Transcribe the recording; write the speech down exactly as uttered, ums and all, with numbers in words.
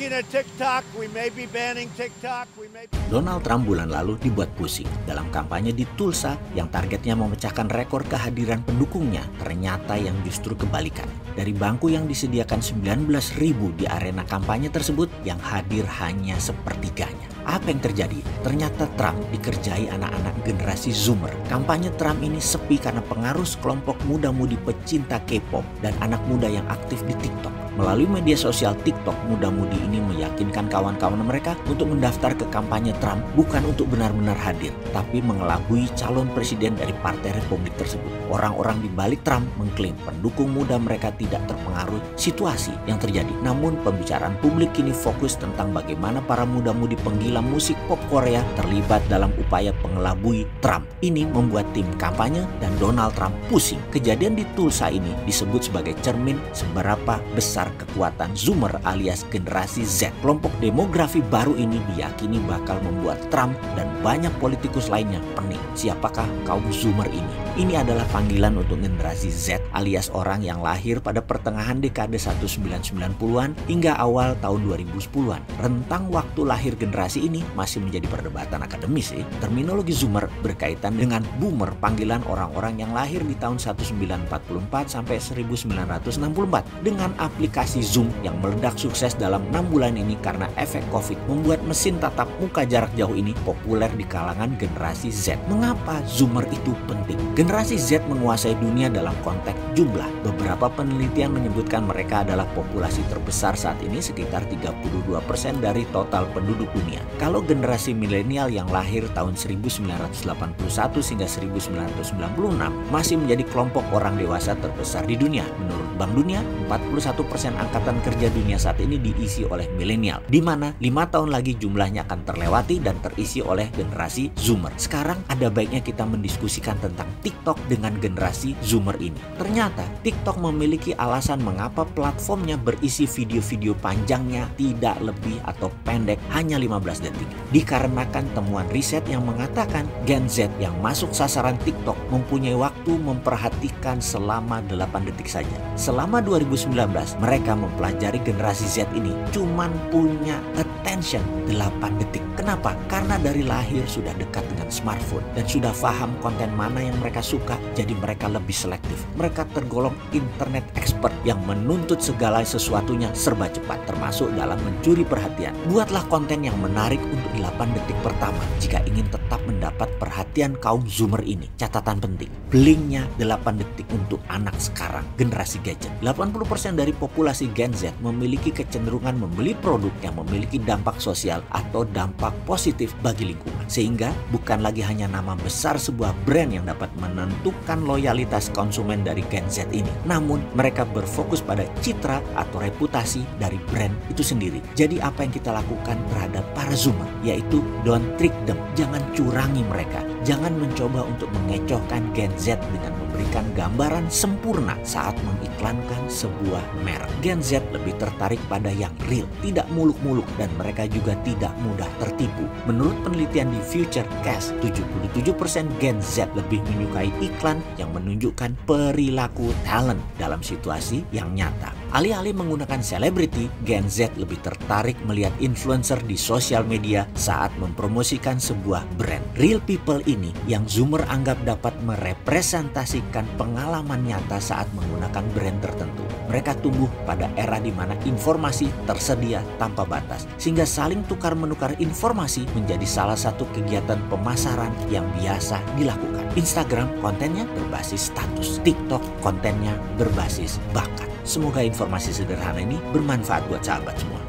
looking at TikTok. We may be banning TikTok. We may be... Donald Trump bulan lalu dibuat pusing dalam kampanye di Tulsa yang targetnya memecahkan rekor kehadiran pendukungnya. Ternyata yang justru kebalikan. Dari bangku yang disediakan sembilan belas ribu di arena kampanye tersebut, yang hadir hanya sepertiganya. Apa yang terjadi? Ternyata Trump dikerjai anak-anak generasi Zoomer. Kampanye Trump ini sepi karena pengaruh kelompok muda-mudi pecinta K-pop dan anak muda yang aktif di TikTok. Melalui media sosial TikTok, muda-mudi ini meyakinkan kawan-kawan mereka untuk mendaftar ke kampanye Trump bukan untuk benar-benar hadir, tapi mengelabui calon presiden dari Partai Republik tersebut. Orang-orang di balik Trump mengklaim pendukung muda mereka tidak terpengaruh situasi yang terjadi. Namun pembicaraan publik kini fokus tentang bagaimana para muda-mudi penggila musik pop Korea terlibat dalam upaya pengelabui Trump. Ini membuat tim kampanye dan Donald Trump pusing. Kejadian di Tulsa ini disebut sebagai cermin seberapa besar kekuatan Zoomer alias generasi Z. Kelompok demografi baru ini diyakini bakal membuat Trump dan banyak politikus lainnya pening. Siapakah kaum Zoomer ini? Ini adalah panggilan untuk generasi Z alias orang yang lahir pada pertengahan dekade seribu sembilan ratus sembilan puluhan hingga awal tahun dua ribu sepuluhan. Rentang waktu lahir generasi ini masih menjadi perdebatan akademis sih. Terminologi Zoomer berkaitan dengan boomer, panggilan orang-orang yang lahir di tahun seribu sembilan ratus empat puluh empat sampai seribu sembilan ratus enam puluh empat. Dengan aplikasi Zoom yang meledak sukses dalam enam bulan ini karena efek COVID membuat mesin tatap muka jarak jauh ini populer di kalangan generasi Z. Mengapa Zoomer itu penting? Generasi Z menguasai dunia dalam konteks jumlah. Beberapa penelitian menyebutkan mereka adalah populasi terbesar saat ini, sekitar tiga puluh dua persen dari total penduduk dunia. Kalau generasi milenial yang lahir tahun seribu sembilan ratus delapan puluh satu hingga seribu sembilan ratus sembilan puluh enam masih menjadi kelompok orang dewasa terbesar di dunia. Menurut Bank Dunia, empat puluh satu persen angkatan kerja dunia saat ini diisi oleh milenial, di mana lima tahun lagi jumlahnya akan terlewati dan terisi oleh generasi Zoomer. Sekarang ada baiknya kita mendiskusikan tentang TikTok dengan generasi Zoomer ini. Ternyata TikTok memiliki alasan mengapa platformnya berisi video-video panjangnya tidak lebih atau pendek hanya lima belas detik. Dikarenakan temuan riset yang mengatakan Gen Z yang masuk sasaran TikTok mempunyai waktu memperhatikan selama delapan detik saja. Selama dua ribu sembilan belas mereka mempelajari generasi Z ini cuman punya attention delapan detik. Kenapa? Karena dari lahir sudah dekat dengan smartphone dan sudah paham konten mana yang mereka suka, jadi mereka lebih selektif. Mereka tergolong internet expert yang menuntut segala sesuatunya serba cepat, termasuk dalam mencuri perhatian. Buatlah konten yang menarik untuk delapan detik pertama jika ingin tetap mendapat perhatian kaum Zoomer ini. Catatan penting, blinknya delapan detik untuk anak sekarang, generasi gadget. delapan puluh persen dari populasi Gen Z memiliki kecenderungan membeli produk yang memiliki dampak sosial atau dampak positif bagi lingkungan. Sehingga bukan lagi hanya nama besar sebuah brand yang dapat menentukan loyalitas konsumen dari Gen Z ini. Namun mereka berfokus pada citra atau reputasi dari brand itu sendiri. Jadi apa yang kita lakukan terhadap para Zoomer? Yaitu don't trick them. Jangan curangi mereka. Jangan mencoba untuk mengecohkan Gen Z dengan memberikan gambaran sempurna saat mengiklankan sebuah merek. Gen Z lebih tertarik pada yang real, tidak muluk-muluk, dan mereka juga tidak mudah tertipu. Menurut penelitian di Futurecast, tujuh puluh tujuh persen Gen Z lebih menyukai iklan yang menunjukkan perilaku talent dalam situasi yang nyata. Alih-alih menggunakan selebriti, Gen Z lebih tertarik melihat influencer di sosial media saat mempromosikan sebuah brand. Real people ini yang Zoomer anggap dapat merepresentasikan pengalaman nyata saat menggunakan brand tertentu. Mereka tumbuh pada era di mana informasi tersedia tanpa batas, sehingga saling tukar-menukar informasi menjadi salah satu kegiatan pemasaran yang biasa dilakukan. Instagram kontennya berbasis status, TikTok kontennya berbasis bakat. Semoga informasi sederhana ini bermanfaat buat sahabat semua.